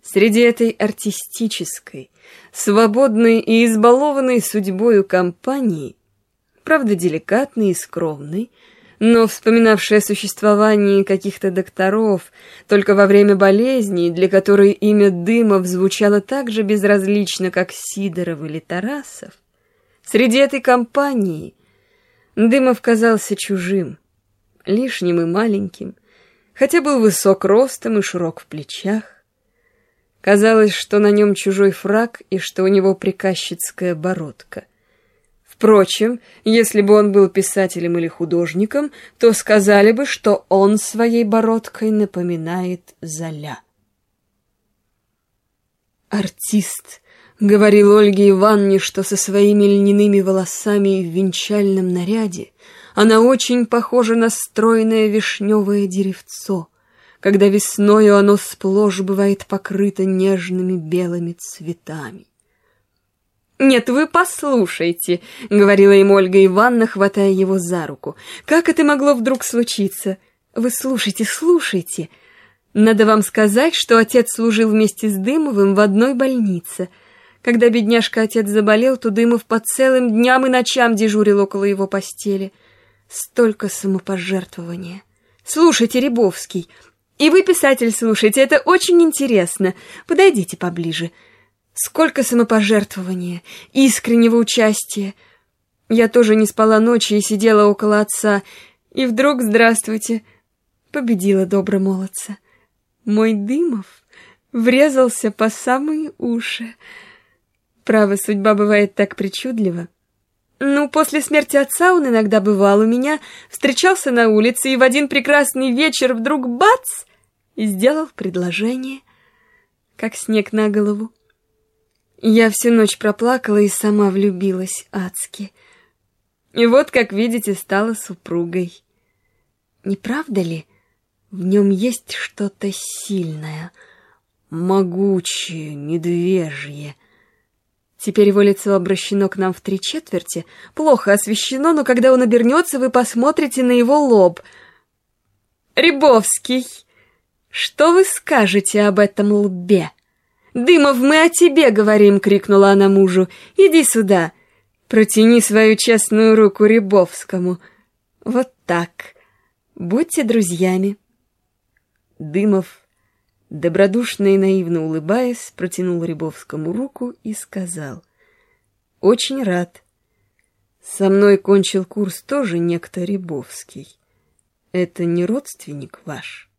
Среди этой артистической, свободной и избалованной судьбою компании, правда, деликатной и скромной, но вспоминавшей о существовании каких-то докторов только во время болезней, для которой имя Дымов звучало так же безразлично, как Сидоров или Тарасов, среди этой компании Дымов казался чужим, лишним и маленьким, хотя был высок ростом и широк в плечах. Казалось, что на нем чужой фрак и что у него приказчицкая бородка. Впрочем, если бы он был писателем или художником, то сказали бы, что он своей бородкой напоминает Золя. «Артист», — говорил Ольге Ивановне, что со своими льняными волосами в венчальном наряде она очень похожа на стройное вишневое деревцо, когда весною оно сплошь бывает покрыто нежными белыми цветами. «Нет, вы послушайте», — говорила им Ольга Ивановна, хватая его за руку. «Как это могло вдруг случиться? Вы слушайте, слушайте. Надо вам сказать, что отец служил вместе с Дымовым в одной больнице. Когда бедняжка-отец заболел, то Дымов по целым дням и ночам дежурил около его постели. Столько самопожертвования. Слушайте, Рябовский. И вы, писатель, слушайте, это очень интересно. Подойдите поближе. Сколько самопожертвования, искреннего участия. Я тоже не спала ночи и сидела около отца. И вдруг, здравствуйте, победила добромолодца. Мой Дымов врезался по самые уши. Право, судьба бывает так причудлива. Ну, после смерти отца он иногда бывал у меня, встречался на улице, и в один прекрасный вечер вдруг бац! И сделал предложение, как снег на голову. Я всю ночь проплакала и сама влюбилась адски. И вот, как видите, стала супругой. Не правда ли? В нем есть что-то сильное, могучее, медвежье. Теперь его лицо обращено к нам в 3/4, плохо освещено, но когда он обернется, вы посмотрите на его лоб. Рябовский, что вы скажете об этом лбе? «Дымов, мы о тебе говорим!» — крикнула она мужу. «Иди сюда! Протяни свою честную руку Рябовскому! Вот так! Будьте друзьями!» Дымов, добродушно и наивно улыбаясь, протянул Рябовскому руку и сказал: «Очень рад. Со мной кончил курс тоже некто Рябовский. Это не родственник ваш?»